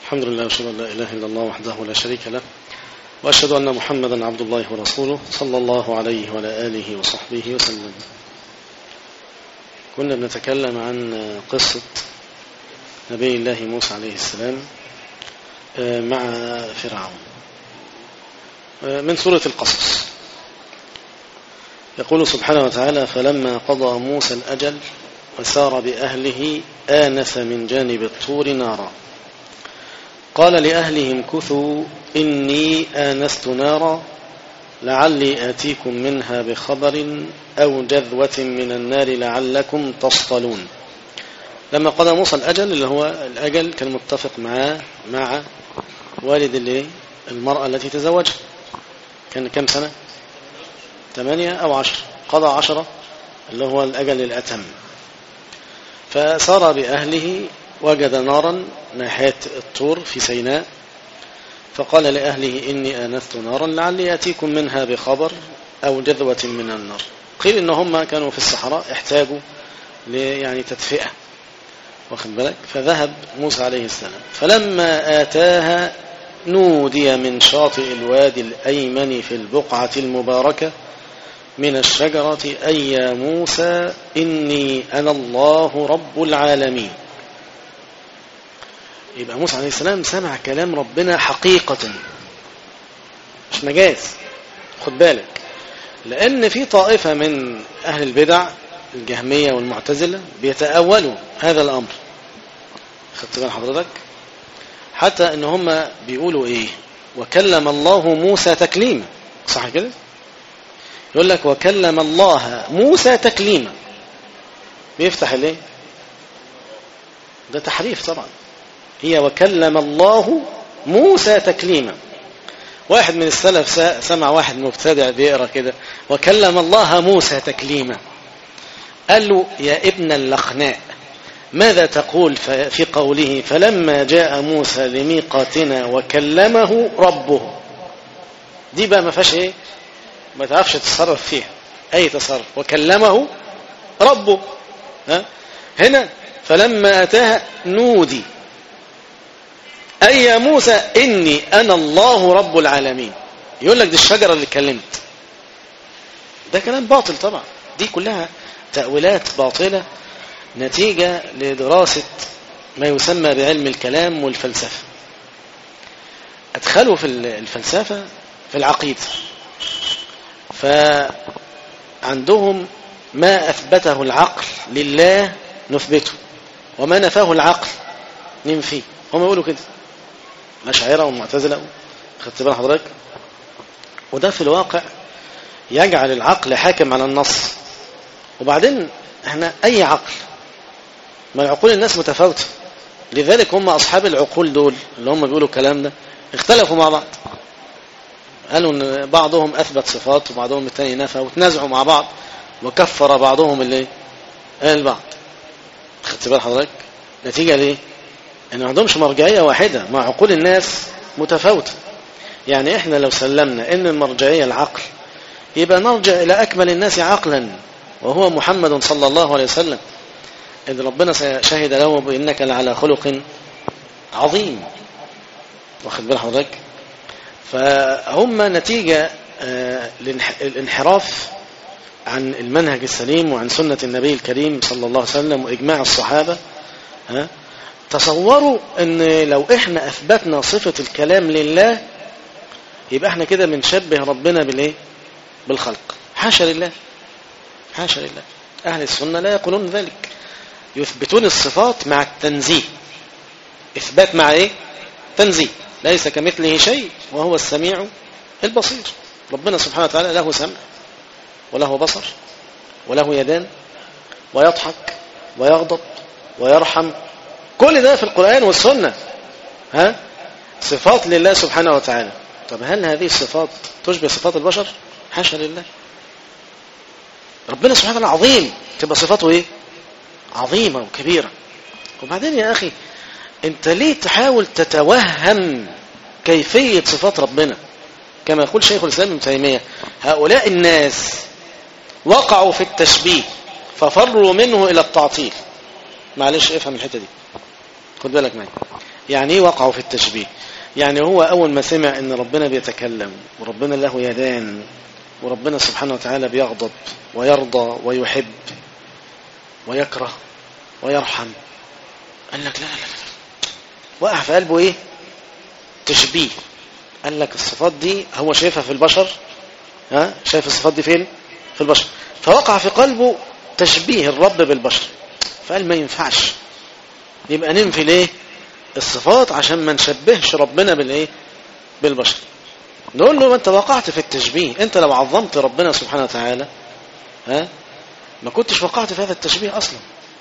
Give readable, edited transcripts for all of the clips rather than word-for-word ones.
الحمد لله وأشهد أن لا إله إلا الله وحده لا شريك له وأشهد أن محمدا عبد الله ورسوله صلى الله عليه وعلى آله وصحبه وسلم. كنا بنتكلم عن قصة نبي الله موسى عليه السلام مع فرعون من سورة القصص. يقول سبحانه وتعالى: فلما قضى موسى الأجل وسار بأهله آنس من جانب الطور نارا قال لأهلهم امكثوا إني آنست نارا لعلي آتيكم منها بخبر أو جذوة من النار لعلكم تصطلون. لما قضى موسى الأجل، اللي هو الأجل كان متفق مع والد المرأة التي تزوجها، كان كم سنة؟ 8 أو 10، قضى 10 اللي هو الأجل الأتم. فسار بأهله وجد نارا ناحية الطور في سيناء، فقال لأهله إني آنست نارا لعلي آتيكم منها بخبر أو جذوة من النار. قيل إن هم كانوا في الصحراء احتاجوا يعني تدفئة، واخد بالك؟ فذهب موسى عليه السلام فلما آتاها نودي من شاطئ الوادي الأيمن في البقعة المباركة من الشجرة أي يا موسى إني أنا الله رب العالمين. يبقى موسى عليه السلام سمع كلام ربنا حقيقة، مش مجاز. خد بالك، لأن في طائفة من أهل البدع الجهمية والمعتزلة بيتأولوا هذا الأمر. خدت بال حضرتك؟ حتى إن هم بيقولوا إيه؟ وكلم الله موسى تكليما، صح كده؟ يقول لك وكلم الله موسى تكليما، بيفتح ليه؟ ده تحريف طبعا. هي وكلم الله موسى تكليما. واحد من السلف سمع واحد مبتدع بيقرأ كده وكلم الله موسى تكليما، قال له يا ابن اللخناء ماذا تقول في قوله فلما جاء موسى لميقاتنا وكلمه ربه؟ دي بقى ما فيهاش ايه، ما تعرفش تتصرف فيها اي تصرف. وكلمه ربه، هنا فلما اتاها نودي أي يا موسى إني أنا الله رب العالمين. يقول لك دي الشجرة اللي اتكلمت. ده كلام باطل طبعا، دي كلها تأويلات باطلة نتيجة لدراسة ما يسمى بعلم الكلام والفلسفة. أدخلوا في الفلسفة في العقيدة، فعندهم ما أثبته العقل لله نثبته وما نفاه العقل ننفيه. هم يقولوا كده الأشاعرة والمعتزلة. خدت بال حضرتك؟ وده في الواقع يجعل العقل حاكم على النص. وبعدين احنا أي عقل، ما العقول الناس متفاوتة، لذلك هم أصحاب العقول دول اللي هم بيقولوا الكلام ده اختلفوا مع بعض، قالوا ان بعضهم أثبت صفات وبعضهم الثاني نفى، وتنازعوا مع بعض وكفر بعضهم البعض. خدت بال حضرتك؟ نتيجة ليه؟ ان ما عندهمش مرجعية واحدة، مع عقول الناس متفاوتة. يعني احنا لو سلمنا ان المرجعية العقل، يبقى نرجع الى اكمل الناس عقلا وهو محمد صلى الله عليه وسلم، إذ ربنا شهد له بانك لعلى خلق عظيم. واخد بال حضرتك؟ فهم نتيجة الانحراف عن المنهج السليم وعن سنة النبي الكريم صلى الله عليه وسلم واجماع الصحابة. تصوروا ان لو احنا اثبتنا صفة الكلام لله، يبقى احنا كده بنشبه ربنا بالخلق. حاشا لله، حاشا لله. اهل السنة لا يقولون ذلك، يثبتون الصفات مع التنزيه. اثبات مع ايه؟ تنزيه. ليس كمثله شيء وهو السميع البصير. ربنا سبحانه وتعالى له سمع وله بصر وله يدان ويضحك ويغضب ويرحم، كل ده في القرآن والسنة. صفات لله سبحانه وتعالى. طب هل هذه الصفات تشبه صفات البشر؟ حاشا لله. ربنا سبحانه وتعالى عظيم، تبقى صفاته ايه؟ عظيمة وكبيرة. وبعدين يا أخي انت ليه تحاول تتوهم كيفية صفات ربنا؟ كما يقول شيخ الإسلام ابن تيمية هؤلاء الناس وقعوا في التشبيه ففروا منه إلى التعطيل. معلش افهم الحتة دي، خد بالك معي. يعني ايه وقعوا في التشبيه؟ يعني هو اول ما سمع ان ربنا بيتكلم وربنا له يدان وربنا سبحانه وتعالى بيغضب ويرضى ويحب ويكره ويرحم، قال لك لا لا لا، وقع في قلبه ايه؟ تشبيه. قال لك الصفات دي هو شايفها في البشر، شايف الصفات دي فين؟ في البشر، فوقع في قلبه تشبيه الرب بالبشر، فقال ما ينفعش، يبقى ننفي ليه الصفات عشان ما نشبهش ربنا بالايه؟ بالبشر. نقول له ما انت وقعت في التشبيه، انت لو عظمت ربنا سبحانه وتعالى ما كنتش وقعت في هذا التشبيه اصلا.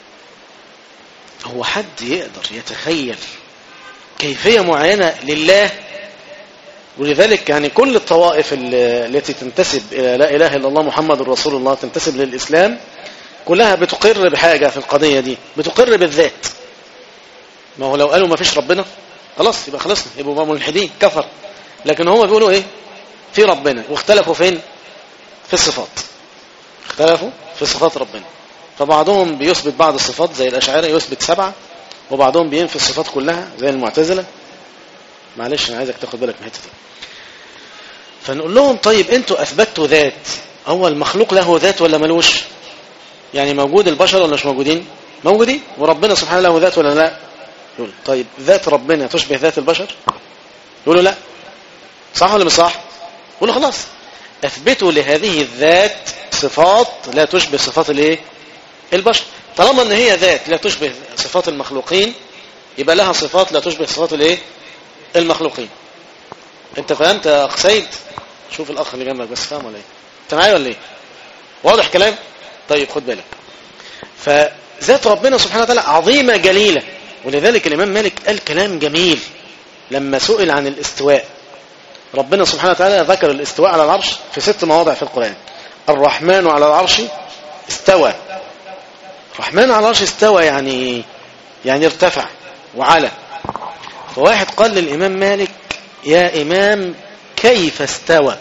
هو حد يقدر يتخيل كيفية معينة لله؟ ولذلك يعني كل الطوائف التي تنتسب إلى لا إله إلا الله محمد رسول الله، تنتسب للإسلام، كلها بتقر بحاجة في القضية دي، بتقر بالذات. ما هو لو قالوا ما فيش ربنا خلاص يبقى خلصنا، يبقوا ملحدين كفر. لكن هم بيقولوا ايه؟ في ربنا. واختلفوا فين؟ في الصفات، اختلفوا في صفات ربنا. فبعضهم بيثبت بعض الصفات زي الأشاعرة يثبت 7، وبعضهم بينفي الصفات كلها زي المعتزلة. معلش انا عايزك تاخد بالك من الحته دي. فنقول لهم طيب انتوا اثبتوا ذات، هو المخلوق له ذات ولا ملوش؟ يعني موجود البشر ولا مش موجودين؟ موجودين. وربنا سبحانه له ذات ولا لا؟ يقول طيب ذات ربنا تشبه ذات البشر؟ يقولوا لا. صح ولا مش صح؟ يقولوا خلاص اثبتوا لهذه الذات صفات لا تشبه صفات الايه؟ البشر. طالما ان هي ذات لا تشبه صفات المخلوقين، يبقى لها صفات لا تشبه صفات الايه؟ المخلوقين. انت فهمت يا اخ سيد؟ شوف الاخ اللي جنبك بس، فاهم ولا ايه؟ انت معايا ولا ايه؟ واضح كلام؟ طيب خد بالك. فذات ربنا سبحانه وتعالى عظيمة جليلة، ولذلك الامام مالك قال كلام جميل لما سئل عن الاستواء. ربنا سبحانه وتعالى ذكر الاستواء على العرش في 6 مواضع في القرآن. الرحمن على العرش استوى. الرحمن على العرش استوى يعني ارتفع وعلى. فواحد قال للإمام مالك يا إمام كيف استوى؟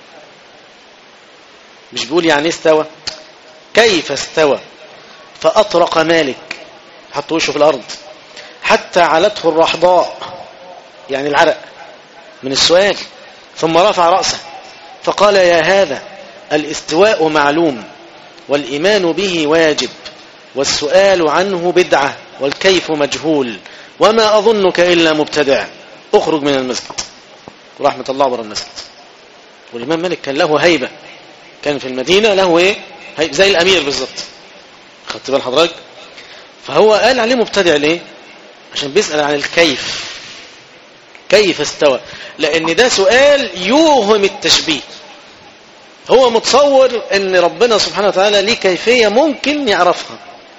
مش بيقول يعني استوى، كيف استوى؟ فأطرق مالك، حط وشه في الأرض حتى علته الرحضاء، يعني العرق من السؤال، ثم رفع رأسه فقال يا هذا الاستواء معلوم والإيمان به واجب والسؤال عنه بدعة والكيف مجهول وما أظنك إلا مبتدع، اخرج من المسجد. ورحمة الله برا المسجد. والإمام مالك كان له هيبة، كان في المدينة له ايه؟ زي الأمير بالضبط. خدت بال حضرتك؟ فهو قال عليه مبتدع ليه؟ عشان بيسأل عن الكيف، كيف استوى، لأن ده سؤال يوهم التشبيه. هو متصور ان ربنا سبحانه وتعالى ليه كيفية ممكن يعرفها.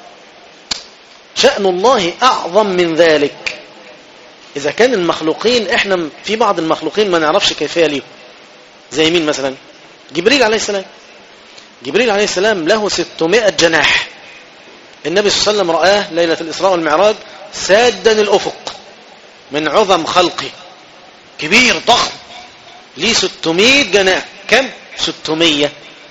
شأن الله أعظم من ذلك. إذا كان المخلوقين، إحنا في بعض المخلوقين ما نعرفش كيفية ليه. زي مين مثلا؟ جبريل عليه السلام. جبريل عليه السلام له 600 جناح. النبي صلى الله عليه وسلم رآه ليلة الإسراء والمعراج سادا الأفق من عظم خلقه، كبير ضخم، ليه 600 جناح. كم؟ 600.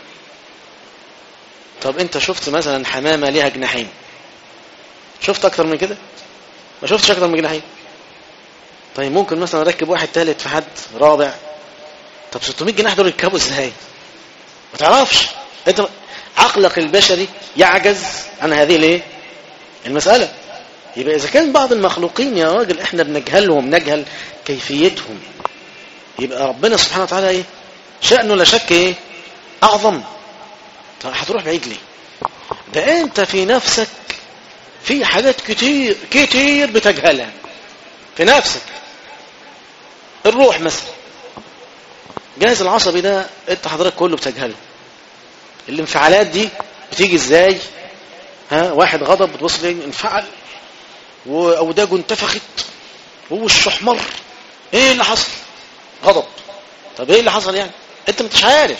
طب انت شفت مثلا حمامة ليها جناحين؟ شفت اكتر من كده؟ ما شفتش اكتر من جناحين. طيب ممكن مثلا اركب واحد ثالث في حد رابع. طب 600 جناح دول يركبوا ازاي؟ ما تعرفش. انت عقلك البشري يعجز عن هذه الايه؟ المسألة. يبقى اذا كان بعض المخلوقين يا راجل احنا بنجهلهم، نجهل كيفيتهم، يبقى ربنا سبحانه وتعالى ايه؟ شأنه لا شك ايه؟ اعظم. طب هتروح بعيد ليه؟ ده انت في نفسك في حاجات كتير كتير بتجهلها في نفسك. الروح مثلا، الجهاز العصبي ده انت حضرتك كله بتجهله. الانفعالات دي بتيجي ازاي؟ واحد غضب بتبص ليه انفعل واوداجه انتفخت ووشه احمر. ايه اللي حصل؟ غضب. طب ايه اللي حصل يعني؟ انت مش عارف.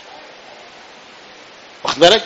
واخد بالك؟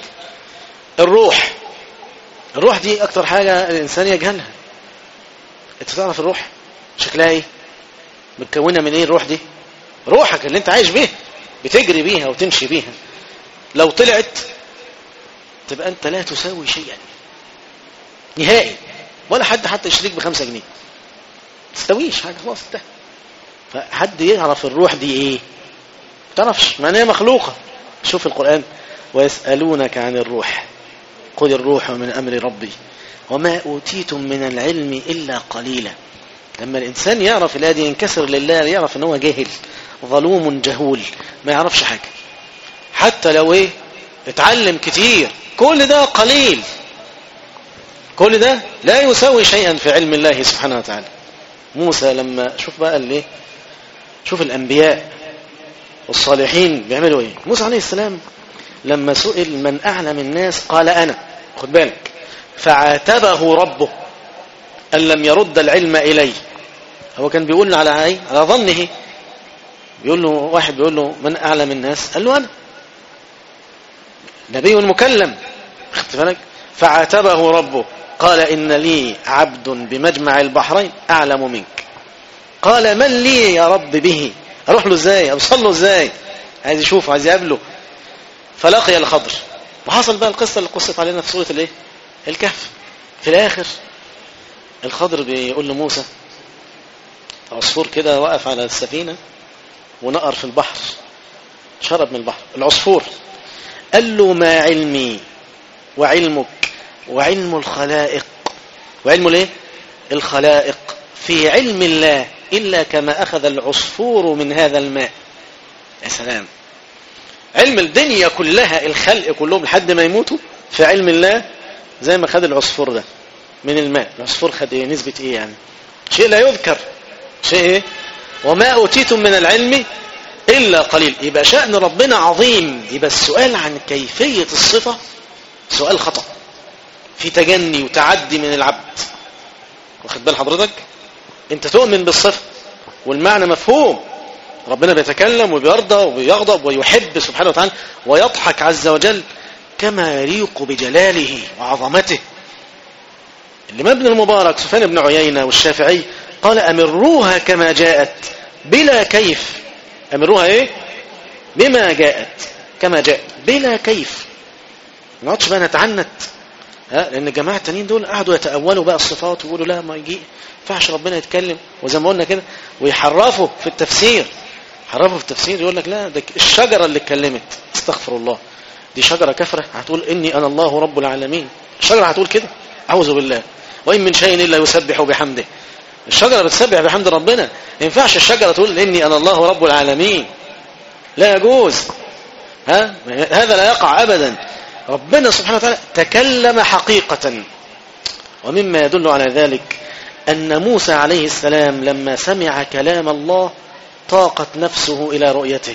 الروح دي اكتر حاجة الانسان يجهلها. انت تعرف الروح شكلها ايه؟ متكونة من ايه الروح دي؟ روحك اللي انت عايش بيها، بتجري بيها وتمشي بيها، لو طلعت تبقى انت لا تساوي شيئا نهائي، ولا حد حتى يشتريك ب5 جنيه. تستويش حاجة، خلاص انتهى. فحد يعرف الروح دي ايه؟ ما تعرفش، معناها مخلوقة. شوف القرآن: ويسألونك عن الروح قل الروح من أمر ربي وما أوتيتم من العلم إلا قليلا. لما الإنسان يعرف الآية دي ينكسر لله، يعرف أنه جاهل ظلوم جهول ما يعرفش حاجة، حتى لو ايه اتعلم كتير، كل ده قليل، كل ده لا يساوي شيئا في علم الله سبحانه وتعالى. موسى لما شوف بقى الايه، شوف الأنبياء والصالحين بيعملوا ايه. موسى عليه السلام لما سئل من أعلم الناس قال أنا، خد بالك، فعاتبه ربه أن لم يرد العلم إليه. هو كان بيقول على ايه؟ على ظنه، بيقول له واحد بيقول له من أعلم الناس، قال له أنا نبي مكلم، خدت بالك؟ فعاتبه ربه قال إن لي عبد بمجمع البحرين أعلم منك. قال من لي يا رب به؟ أروح له ازاي؟ أوصل له ازاي؟ عايز يشوفه، عايز يقابله. فلقي الخضر، وحصل بقى القصة اللي قصت علينا في سورة الايه؟ الكهف. في الآخر الخضر بيقول لموسى، عصفور كده وقف على السفينة ونقر في البحر، شرب من البحر. العصفور قال له ما علمي وعلمك وعلم الخلائق، وعلم الايه؟ الخلائق في علم الله إلا كما أخذ العصفور من هذا الماء. يا سلام، علم الدنيا كلها، الخلق كلهم لحد ما يموتوا في علم الله زي ما خد العصفور ده من الماء. العصفور خد ايه؟ نسبة ايه يعني؟ شيء لا يذكر، شيء ايه؟ وما أوتيتم من العلم إلا قليل. يبقى شأن ربنا عظيم. يبقى السؤال عن كيفية الصفة سؤال خطأ، في تجني وتعدي من العبد. واخد بال حضرتك؟ انت تؤمن بالصفة والمعنى مفهوم، ربنا بيتكلم وبيرضى وبيغضب ويحب سبحانه وتعالى ويضحك عز وجل كما يليق بجلاله وعظمته. الإمام ابن المبارك سفيان بن عيينة والشافعي قال أمروها كما جاءت بلا كيف. أمروها ايه؟ بما جاءت كما جاءت بلا كيف. ما نقعدش بقى نتعنت، لأن الجماعة التانيين دول قعدوا يتأولوا بقى الصفات ويقولوا لا ما يجي فعش ربنا يتكلم، وزي ما قلنا كده ويحرفوا في التفسير. حرفوا في التفسير، يقول لك لا ده الشجرة اللي اتكلمت، استغفر الله، دي شجرة كفرة هتقول إني أنا الله رب العالمين. الشجرة هتقول كده؟ أعوذ بالله. وإن من شيء إلا يسبح بحمده. الشجرة بتسبح بحمد ربنا، ما ينفعش الشجرة تقول إني أنا الله رب العالمين، لا يجوز. هذا لا يقع أبدا. ربنا سبحانه وتعالى تكلم حقيقة. ومما يدل على ذلك أن موسى عليه السلام لما سمع كلام الله طاقت نفسه إلى رؤيته.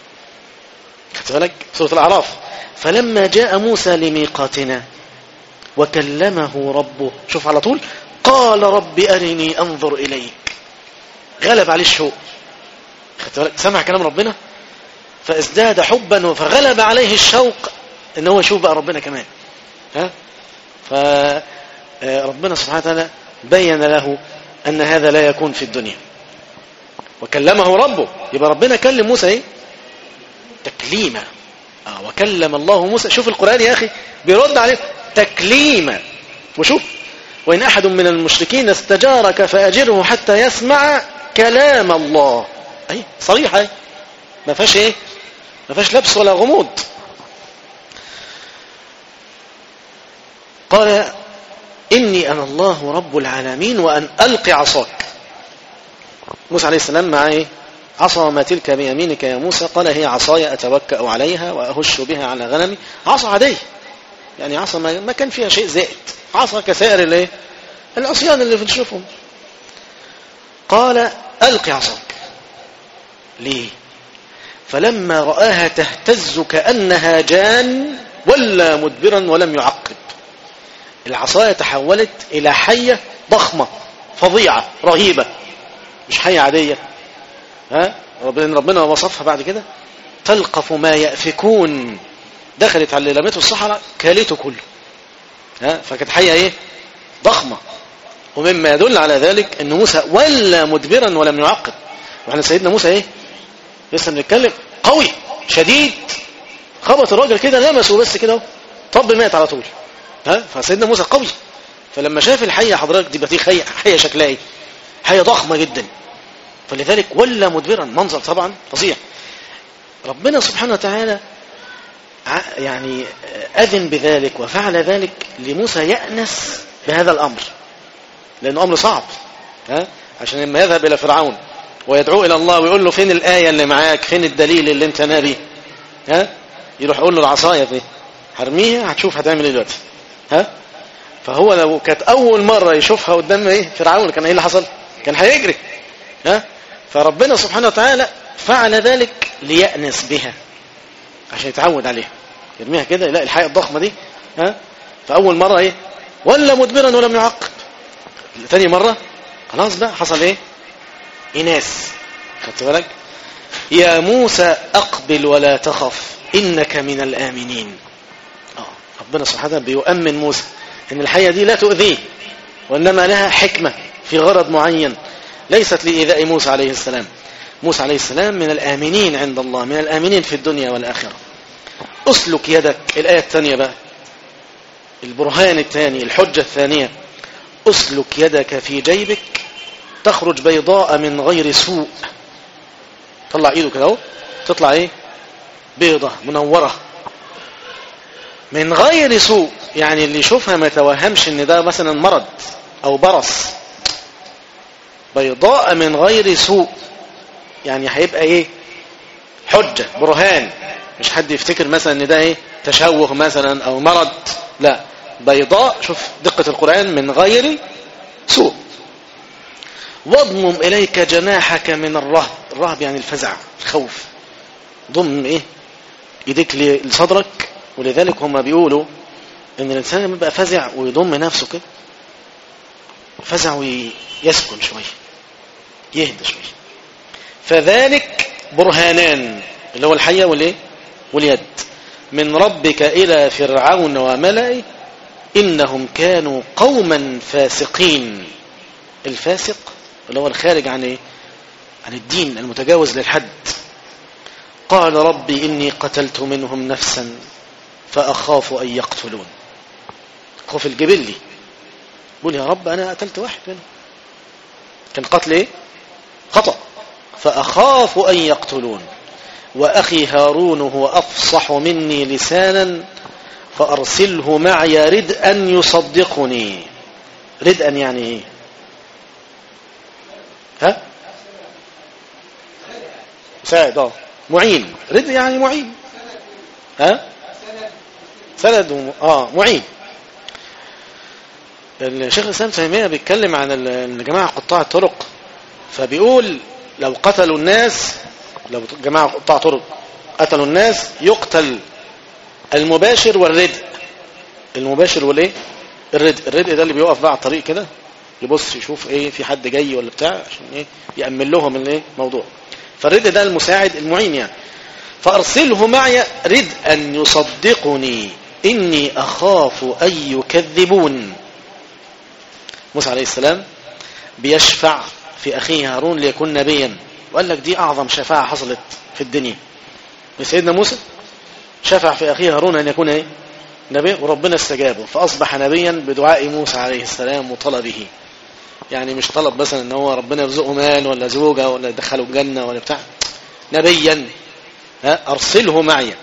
خدت بالك؟ سورة الأعراف: فلما جاء موسى لميقاتنا وكلمه ربه، شوف على طول، قال رب أرني أنظر إليك. غلب عليه الشوق، خدت بالك؟ سمع كلام ربنا فازداد حبا، فغلب عليه الشوق ان هو يشوف بقى ربنا كمان. فربنا سبحانه وتعالى بين له ان هذا لا يكون في الدنيا. وكلمه ربه، يبقى ربنا كلم موسى ايه؟ تكليما. وكلم الله موسى. شوف القرآن يا اخي بيرد عليه تكليما. وشوف: وإن أحد من المشركين استجارك فأجره حتى يسمع كلام الله. أي صريحة، ما فيهاش ايه؟ ما فيهاش لبس ولا غموض. قال إني أنا الله رب العالمين وأن ألقي عصاك. موسى عليه السلام مع ايه؟ عصا. ما تلك بيمينك يا موسى؟ قال هي عصاي أتوكأ عليها وأهش بها على غنمي. عصا عادية يعني، عصا ما كان فيها شيء زائد، عصا كسائر الايه؟ العصيان اللي بنشوفهم. قال ألقي عصاك. ليه؟ فلما رآها تهتز كأنها جان ولا مدبرا ولم يعقب. العصاية تحولت إلى حية ضخمة فظيعة رهيبة، مش حية عادية. ربنا وصفها بعد كده: تلقف ما يأفكون. دخلت على اللي لمته الصحراء كالته كله. فكانت حية ايه؟ ضخمة. ومما يدل على ذلك ان موسى ولا مدبرا ولم يعقب. واحنا سيدنا موسى ايه؟ لسه بنتكلم قوي شديد، خبط الراجل كده لمسه بس كده طب مات على طول. فسيدنا موسى قوي. فلما شاف الحية حضرتك دي بقى حية شكلها ايه؟ حية ضخمة جدا، فلذلك ولا مدبرا، منظر طبعا فظيع. ربنا سبحانه وتعالى يعني أذن بذلك وفعل ذلك لموسى يأنس بهذا الأمر، لأنه أمر صعب، عشان لما يذهب إلى فرعون ويدعو إلى الله ويقول له فين الآية اللي معاك، فين الدليل اللي انت نبي، يروح يقول له العصاية دي هرميها هتشوف هتعمل ايه دلوقتي. فهو لو كانت أول مرة يشوفها قدام فرعون كان ايه اللي حصل؟ كان هيجري. فربنا سبحانه وتعالى فعل ذلك ليأنس بها عشان يتعود عليها، يرميها كده يلاقي الحياة الضخمة دي، فأول مرة ولا مدبرا ولم يعقب. ثاني مرة خلاص بقى حصل إناس. خدت بالك؟ يا موسى أقبل ولا تخف إنك من الآمنين. ربنا سبحانه وتعالى بيؤمن موسى إن الحياة دي لا تؤذيه، وإنما لها حكمة في غرض معين ليست لإيذاء موسى عليه السلام. موسى عليه السلام من الآمنين عند الله، من الآمنين في الدنيا والآخرة. أسلك يدك، الآية الثانية بقى، البرهان الثاني، الحجة الثانية، أسلك يدك في جيبك تخرج بيضاء من غير سوء. طلع ايده كده اهو، تطلع بيضة منورة من غير سوء، يعني اللي يشوفها ما يتوهمش ان ده مثلا مرض او برص. بيضاء من غير سوء يعني هيبقى حجة، برهان، مش حد يفتكر مثلا ان ده تشوه مثلا او مرض، لا، بيضاء. شوف دقة القرآن، من غير سوء. واضمم إليك جناحك من الرهب. الرهب يعني الفزع، الخوف. ضم يديك لصدرك. ولذلك هم بيقولوا ان الانسان لما يبقى فزع ويضم نفسه كده، فزع ويسكن شويه، يهدى شويه. فذلك برهانان، اللي هو الحية واليد، من ربك إلى فرعون وملئه إنهم كانوا قوما فاسقين. الفاسق اللي هو الخارج عن الدين، المتجاوز للحد. قال ربي إني قتلت منهم نفسا فأخاف أن يقتلون. خوف الجبلي، يقول يا رب أنا قتلت واحد منهم، كان قتل خطأ، فأخاف أن يقتلون. وأخي هارون هو أفصح مني لسانا فأرسله معي ردءا يصدقني. ردءا يعني ساعد، معين. رد يعني معين، سند معين. الشيخ الإسلام تيمية بيتكلم عن الجماعة قطاع الطرق، فبيقول لو قتلوا الناس، لو جماعة قطاع طرق قتلوا الناس يقتل المباشر والردء. المباشر الردء ده اللي بيوقف بقى على الطريق كده يبص يشوف في حد جاي ولا بتاع، عشان يأمن لهم الموضوع. فالردء ده المساعد المعين يعني. فأرسله معي ردءا يصدقني إني أخاف أن يكذبون. موسى عليه السلام بيشفع في أخيه هارون ليكون نبيا، وقال لك دي أعظم شفاعة حصلت في الدنيا. سيدنا موسى شفع في أخيه هارون أن يكون نبي، وربنا استجابه فأصبح نبيا بدعاء موسى عليه السلام وطلبه. يعني مش طلب مثلا ان هو ربنا يرزقه مال ولا زوجة ولا يدخله الجنة ولا بتاع، نبيا. أرسله معي.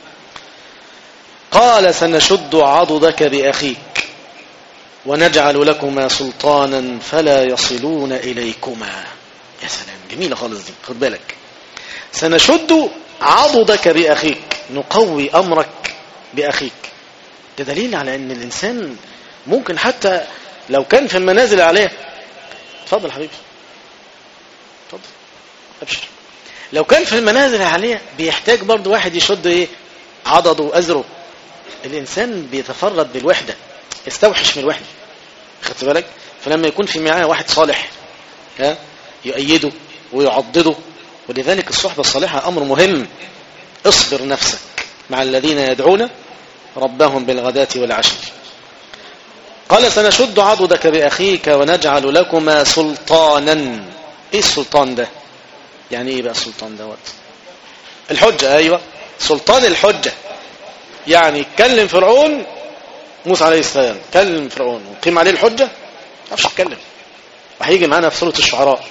قال سنشد عضدك بأخيك ونجعل لكما سلطانا فلا يصلون إليكما. يا سلام، جميلة خالص دي، خد بالك. سنشد عضدك بأخيك، نقوي أمرك بأخيك. ده دليل على أن الإنسان ممكن حتى لو كان في المنازل عليه. اتفضل حبيبي، اتفضل أبشر. لو كان في المنازل عليه بيحتاج برضو واحد يشد عضده وأزره. الإنسان بيتفرد بالوحدة، يستوحش من الوحدة. خدت بالك؟ فلما يكون في معاه واحد صالح يؤيده ويعضده. ولذلك الصحبة الصالحة أمر مهم. اصبر نفسك مع الذين يدعون ربهم بالغداة والعشي. قال سنشد عضدك بأخيك ونجعل لكما سلطانا. ايه السلطان ده؟ يعني ايه بقى السلطان دوت؟ الحجة. ايوه، سلطان الحجة. يعني كلم فرعون، موسى عليه السلام كلم فرعون وقيم عليه الحجة، ما عرفش يتكلم، وهيجي معانا في سورة الشعراء.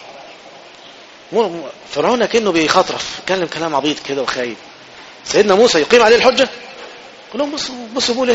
فرعون كأنه بيخطرف، يتكلم كلام عبيط كده وخايب. سيدنا موسى يقيم عليه الحجة، يقول لهم بصوا بيقول ايه؟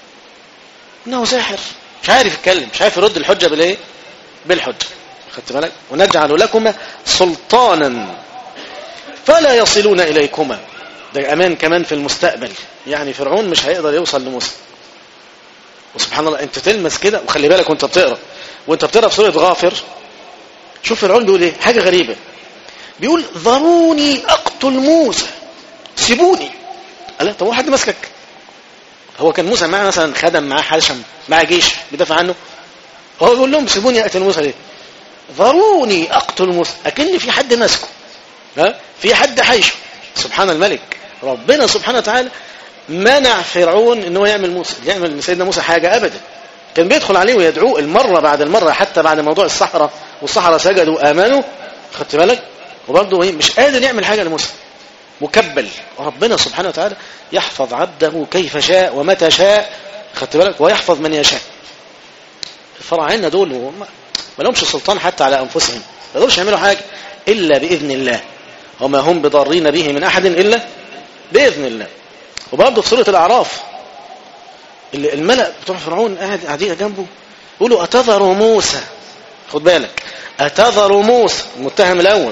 انه ساحر، مش عارف يتكلم، مش عارف يرد الحجة بالايه؟ بالحجة. خدت بالك؟ ونجعل لكما سلطانا فلا يصلون اليكما. ده امان كمان في المستقبل، يعني فرعون مش هيقدر يوصل لموسى. وسبحان الله انت تلمس كده، وخلي بالك وانت بتقرا في سورة غافر، شوف فرعون بيقول ايه؟ حاجة غريبة، بيقول ذروني اقتل موسى، سيبوني. قال طب هو حد ماسكك؟ هو كان موسى معاه مثلا خدم، معاه حشم، معاه جيش بيدافع عنه؟ هو بيقول لهم سيبوني اقتل موسى ليه؟ ذروني اقتل موسى، اكن في حد ماسكه، في حد حيشه. سبحان الملك، ربنا سبحانه وتعالى منع فرعون ان هو يعمل سيدنا موسى حاجه ابدا. كان بيدخل عليه ويدعوه المره بعد المره، حتى بعد موضوع الصحراء والصحراء سجدوا امنوا، خدت بالك؟ وبرضه مش قادر يعمل حاجه لموسى، مكبل. وربنا سبحانه وتعالى يحفظ عبده كيف شاء ومتى شاء، خدت بالك؟ ويحفظ من يشاء. الفراعنه دول ما لهمش سلطان حتى على انفسهم، ما يقدروش يعملوا حاجه الا باذن الله، وما هم بضارين به من احد الا باذن الله. وبرضه في سوره الاعراف الملأ بتوع فرعون قاعدين جنبه يقولوا اتذر موسى، خد بالك، اتذر موسى المتهم الاول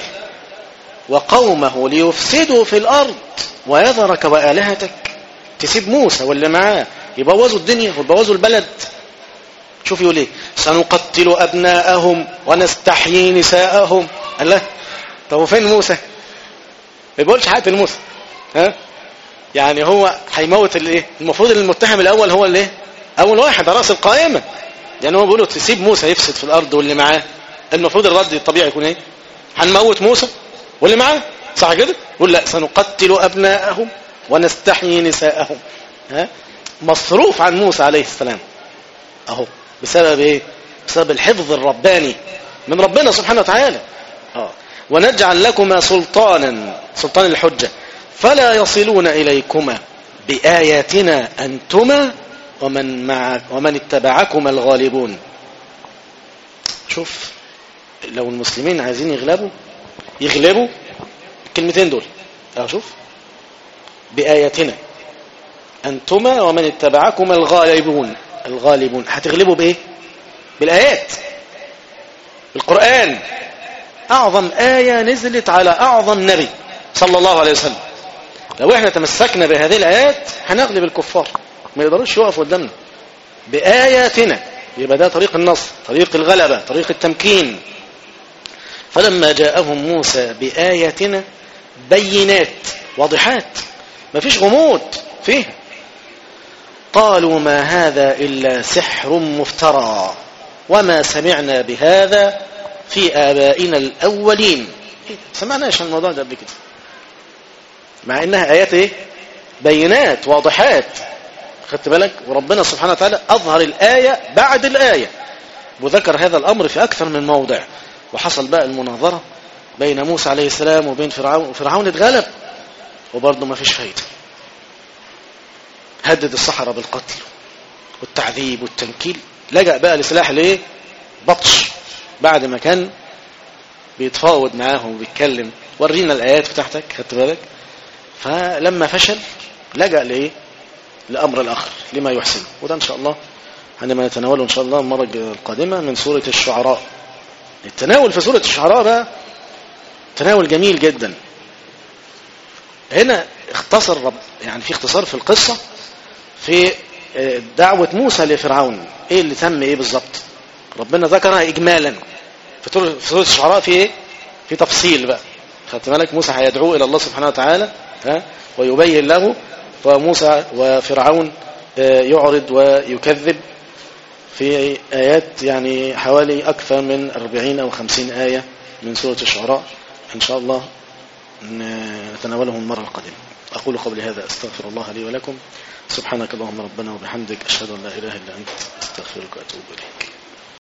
وقومه ليفسدوا في الارض ويذرك والهتك. تسيب موسى واللي معاه يبوظوا الدنيا ويبوظوا البلد؟ شوف يقول ايه؟ سنقتل ابناءهم ونستحيي نساءهم. الله، طب وفين موسى؟ ما بيقولش هقتل موسى، يعني هو هيموت الايه؟ المفروض المتهم الاول هو الايه؟ اول واحد راس القائمه. يعني هو بيقولوا تسيب موسى يفسد في الارض واللي معاه، المفروض الرد الطبيعي يكون ايه؟ هنموت موسى واللي معاه، صح كده؟ يقول لا، سنقتل ابناءهم ونستحيي نساءهم. مصروف عن موسى عليه السلام اهو، بسبب ايه؟ بسبب الحفظ الرباني من ربنا سبحانه وتعالى. ونجعل لكما سلطانا، سلطان الحجة، فلا يصلون إليكما بآياتنا أنتما ومن اتبعكما الغالبون. شوف، لو المسلمين عايزين يغلبوا الكلمتين دول، شوف، بآياتنا أنتما ومن اتبعكما الغالبون. هتغلبوا بإيه؟ بالآيات، بالقرآن. أعظم آية نزلت على أعظم نبي صلى الله عليه وسلم. لو احنا تمسكنا بهذه الآيات هنغلب الكفار، ما يقدروش يقفوا قدامنا. بآياتنا، يبقى ده طريق النصر، طريق الغلبة، طريق التمكين. فلما جاءهم موسى بآياتنا بينات واضحات، ما فيش غموض فيها، قالوا ما هذا إلا سحر مفترى وما سمعنا بهذا في آبائنا الأولين. سمعناش عن الموضوع ده قبل كده، مع إنها آيات إيه؟ بينات واضحات، خدت بالك؟ وربنا سبحانه وتعالى أظهر الآية بعد الآية، وذكر هذا الأمر في أكثر من موضع. وحصل بقى المناظرة بين موسى عليه السلام وبين فرعون، وفرعون اتغلب وبرضه ما فيش فايدة. هدد السحرة بالقتل والتعذيب والتنكيل، لجأ بقى لسلاح الايه؟ بطش، بعد ما كان بيتفاوض معاهم وبيتكلم، ورينا الآيات بتاعتك، خدت بالك؟ فلما فشل لجأ لإيه؟ لأمر الآخر، لما يحسن. وده إن شاء الله عندما نتناوله إن شاء الله المرة القادمة من سورة الشعراء. التناول في سورة الشعراء بقى تناول جميل جدا. هنا اختصر، يعني في اختصار في القصة في دعوة موسى لفرعون. ايه اللي تم ايه بالظبط؟ ربنا ذكرها اجمالا. في سورة الشعراء في ايه؟ في تفصيل بقى، خدت بالك؟ موسى هيدعوه الى الله سبحانه وتعالى ويبين له، وموسى وفرعون يعرض ويكذب في آيات، يعني حوالي أكثر من 40 أو 50 آية من سورة الشعراء. إن شاء الله نتناولهم المرة القادمة. أقول قبل هذا أستغفر الله لي ولكم. سبحانك اللهم ربنا وبحمدك، أشهد أن لا إله إلا أنت، أستغفرك وأتوب إليك.